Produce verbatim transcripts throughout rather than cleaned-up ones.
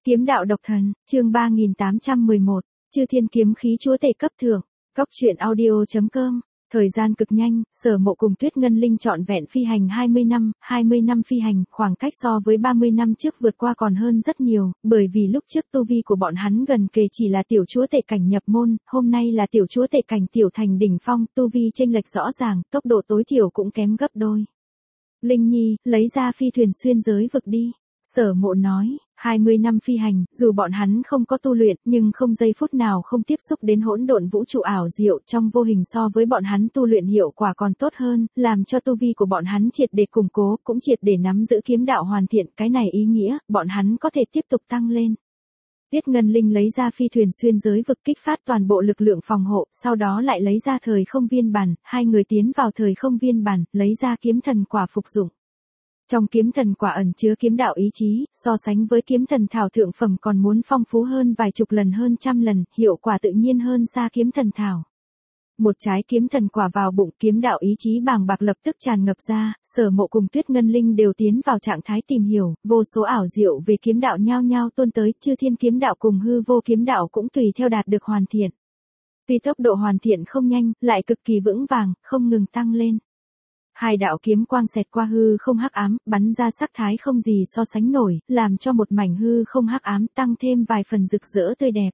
Kiếm đạo độc thần, chương ba nghìn tám trăm mười một, Chư Thiên kiếm khí chúa tể cấp thượng, Cóc truyện audio chấm com. Thời gian cực nhanh, Sở Mộ cùng Tuyết Ngân Linh trọn vẹn phi hành hai mươi năm, hai mươi năm phi hành, khoảng cách so với ba mươi năm trước vượt qua còn hơn rất nhiều, bởi vì lúc trước tu vi của bọn hắn gần kề chỉ là tiểu chúa tể cảnh nhập môn, hôm nay là tiểu chúa tể cảnh tiểu thành đỉnh phong, tu vi chênh lệch rõ ràng, tốc độ tối thiểu cũng kém gấp đôi. Linh Nhi, lấy ra phi thuyền xuyên giới vực đi. Sở Mộ nói, hai mươi năm phi hành, dù bọn hắn không có tu luyện, nhưng không giây phút nào không tiếp xúc đến hỗn độn vũ trụ ảo diệu, trong vô hình so với bọn hắn tu luyện hiệu quả còn tốt hơn, làm cho tu vi của bọn hắn triệt để củng cố, cũng triệt để nắm giữ kiếm đạo hoàn thiện, cái này ý nghĩa, bọn hắn có thể tiếp tục tăng lên. Tuyết Ngân Linh lấy ra phi thuyền xuyên giới vực kích phát toàn bộ lực lượng phòng hộ, sau đó lại lấy ra thời không viên bản, hai người tiến vào thời không viên bản, lấy ra kiếm thần quả phục dụng. Trong kiếm thần quả ẩn chứa kiếm đạo ý chí, so sánh với kiếm thần thảo thượng phẩm còn muốn phong phú hơn vài chục lần hơn trăm lần, hiệu quả tự nhiên hơn xa kiếm thần thảo. Một trái kiếm thần quả vào bụng, kiếm đạo ý chí bàng bạc lập tức tràn ngập ra, Sở Mộ cùng Tuyết Ngân Linh đều tiến vào trạng thái tìm hiểu, vô số ảo diệu về kiếm đạo nhao nhao tuôn tới, Chư Thiên kiếm đạo cùng hư vô kiếm đạo cũng tùy theo đạt được hoàn thiện. Tuy tốc độ hoàn thiện không nhanh, lại cực kỳ vững vàng, không ngừng tăng lên. Hai đạo kiếm quang xẹt qua hư không hắc ám, bắn ra sắc thái không gì so sánh nổi, làm cho một mảnh hư không hắc ám tăng thêm vài phần rực rỡ tươi đẹp.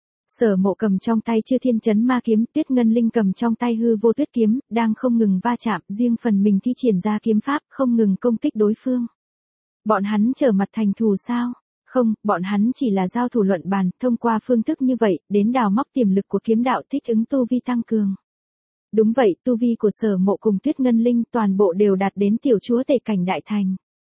Sở Mộ cầm trong tay Chư Thiên Chấn Ma kiếm, Tuyết Ngân Linh cầm trong tay hư vô tuyết kiếm, đang không ngừng va chạm, riêng phần mình thi triển ra kiếm pháp, không ngừng công kích đối phương. Bọn hắn trở mặt thành thù sao? Không, bọn hắn chỉ là giao thủ luận bàn, thông qua phương thức như vậy, đến đào móc tiềm lực của kiếm đạo thích ứng tu vi tăng cường. Đúng vậy, tu vi của Sở Mộ cùng Tuyết Ngân Linh toàn bộ đều đạt đến tiểu chúa tể cảnh đại thành.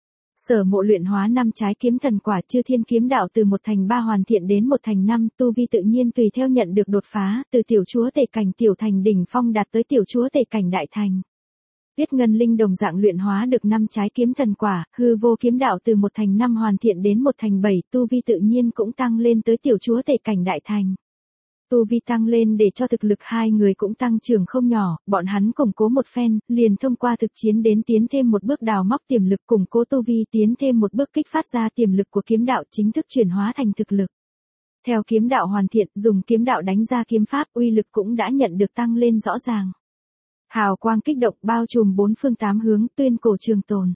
Sở Mộ luyện hóa năm trái kiếm thần quả, Chư Thiên kiếm đạo từ một thành ba hoàn thiện đến một thành năm, tu vi tự nhiên tùy theo nhận được đột phá, từ tiểu chúa tể cảnh tiểu thành đỉnh phong đạt tới tiểu chúa tể cảnh đại thành. Tuyết Ngân Linh đồng dạng luyện hóa được năm trái kiếm thần quả, hư vô kiếm đạo từ một thành năm hoàn thiện đến một thành bảy, tu vi tự nhiên cũng tăng lên tới tiểu chúa tể cảnh đại thành. Tu vi tăng lên để cho thực lực hai người cũng tăng trưởng không nhỏ, bọn hắn củng cố một phen, liền thông qua thực chiến đến tiến thêm một bước đào móc tiềm lực, củng cố tu vi, tiến thêm một bước kích phát ra tiềm lực của kiếm đạo, chính thức chuyển hóa thành thực lực. Theo kiếm đạo hoàn thiện, dùng kiếm đạo đánh ra kiếm pháp, uy lực cũng đã nhận được tăng lên rõ ràng. Hào quang kích động bao trùm bốn phương tám hướng, tuyên cổ trường tồn.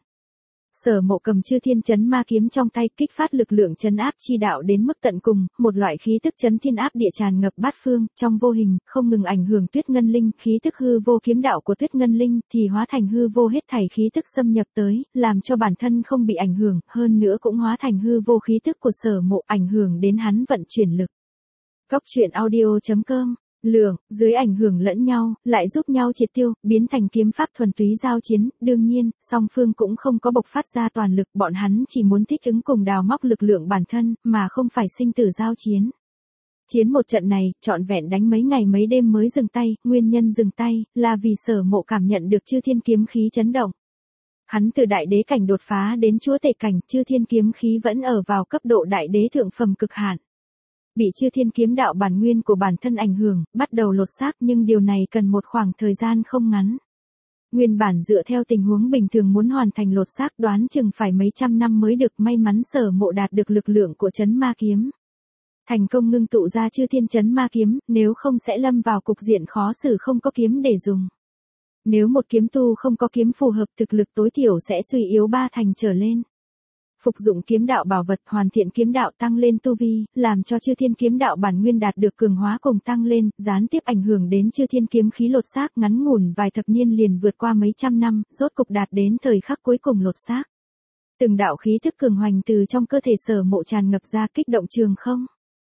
Sở Mộ cầm Chư Thiên Chấn Ma kiếm trong tay, kích phát lực lượng chấn áp chi đạo đến mức tận cùng, một loại khí tức chấn thiên áp địa tràn ngập bát phương, trong vô hình, không ngừng ảnh hưởng Tuyết Ngân Linh, khí tức hư vô kiếm đạo của Tuyết Ngân Linh thì hóa thành hư vô hết thảy khí tức xâm nhập tới, làm cho bản thân không bị ảnh hưởng, hơn nữa cũng hóa thành hư vô khí tức của Sở Mộ, ảnh hưởng đến hắn vận chuyển lực. Cóc truyện audio chấm com. Lượng, dưới ảnh hưởng lẫn nhau, lại giúp nhau triệt tiêu, biến thành kiếm pháp thuần túy giao chiến, đương nhiên, song phương cũng không có bộc phát ra toàn lực, bọn hắn chỉ muốn thích ứng cùng đào móc lực lượng bản thân, mà không phải sinh tử giao chiến. Chiến một trận này, trọn vẹn đánh mấy ngày mấy đêm mới dừng tay, nguyên nhân dừng tay, là vì Sở Mộ cảm nhận được Chư Thiên kiếm khí chấn động. Hắn từ đại đế cảnh đột phá đến chúa tể cảnh, Chư Thiên kiếm khí vẫn ở vào cấp độ đại đế thượng phẩm cực hạn. Bị Chư Thiên kiếm đạo bản nguyên của bản thân ảnh hưởng, bắt đầu lột xác, nhưng điều này cần một khoảng thời gian không ngắn. Nguyên bản dựa theo tình huống bình thường muốn hoàn thành lột xác đoán chừng phải mấy trăm năm mới được, may mắn Sở Mộ đạt được lực lượng của Chấn Ma kiếm. Thành công ngưng tụ ra Chư Thiên Chấn Ma kiếm, nếu không sẽ lâm vào cục diện khó xử không có kiếm để dùng. Nếu một kiếm tu không có kiếm phù hợp, thực lực tối thiểu sẽ suy yếu ba thành trở lên. Phục dụng kiếm đạo bảo vật, hoàn thiện kiếm đạo, tăng lên tu vi, làm cho Chư Thiên kiếm đạo bản nguyên đạt được cường hóa cùng tăng lên, gián tiếp ảnh hưởng đến Chư Thiên kiếm khí lột xác, ngắn ngủn vài thập niên liền vượt qua mấy trăm năm, rốt cục đạt đến thời khắc cuối cùng lột xác. Từng đạo khí thức cường hoành từ trong cơ thể Sở Mộ tràn ngập ra, kích động trường không.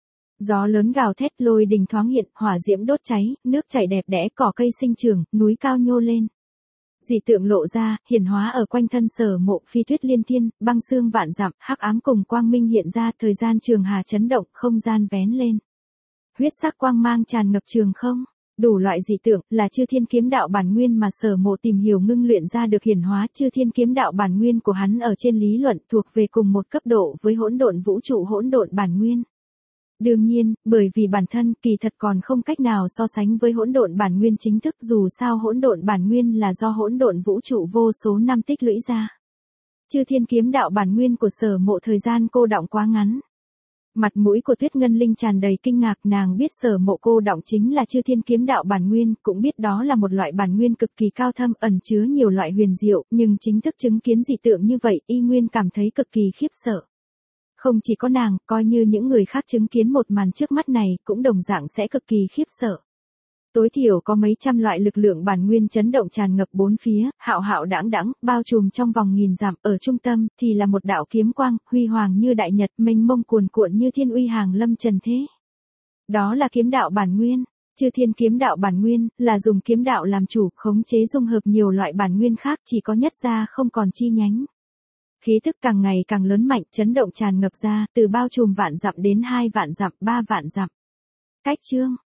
Gió lớn gào thét, lôi đình thoáng hiện, hỏa diễm đốt cháy, nước chảy đẹp đẽ, cỏ cây sinh trưởng, núi cao nhô lên. Dị tượng lộ ra, hiển hóa ở quanh thân Sở Mộ, phi tuyết liên thiên, băng xương vạn dặm, hắc ám cùng quang minh hiện ra, thời gian trường hà chấn động, không gian vén lên. Huyết sắc quang mang tràn ngập trường không, đủ loại dị tượng, là Chư Thiên kiếm đạo bản nguyên mà Sở Mộ tìm hiểu ngưng luyện ra được hiển hóa. Chư Thiên kiếm đạo bản nguyên của hắn ở trên lý luận thuộc về cùng một cấp độ với hỗn độn vũ trụ hỗn độn bản nguyên. Đương nhiên, bởi vì bản thân kỳ thật còn không cách nào so sánh với hỗn độn bản nguyên chính thức, dù sao hỗn độn bản nguyên là do hỗn độn vũ trụ vô số năm tích lũy ra. Chư Thiên kiếm đạo bản nguyên của Sở Mộ thời gian cô đọng quá ngắn. Mặt mũi của Tuyết Ngân Linh tràn đầy kinh ngạc, nàng biết Sở Mộ cô đọng chính là Chư Thiên Kiếm Đạo bản nguyên, cũng biết đó là một loại bản nguyên cực kỳ cao thâm, ẩn chứa nhiều loại huyền diệu, nhưng chính thức chứng kiến dị tượng như vậy, y nguyên cảm thấy cực kỳ khiếp sợ. Không chỉ có nàng, coi như những người khác chứng kiến một màn trước mắt này, cũng đồng dạng sẽ cực kỳ khiếp sợ. Tối thiểu có mấy trăm loại lực lượng bản nguyên chấn động tràn ngập bốn phía, hạo hạo đãng đãng, bao trùm trong vòng nghìn dặm, ở trung tâm thì là một đạo kiếm quang, huy hoàng như đại nhật, mênh mông cuồn cuộn như thiên uy hàng lâm trần thế. Đó là kiếm đạo bản nguyên. Chư Thiên Kiếm Đạo bản nguyên là dùng kiếm đạo làm chủ, khống chế dung hợp nhiều loại bản nguyên khác, chỉ có nhất gia không còn chi nhánh. Khí tức càng ngày càng lớn mạnh, chấn động tràn ngập ra, từ bao trùm vạn dặm đến hai vạn dặm, ba vạn dặm. Cách chương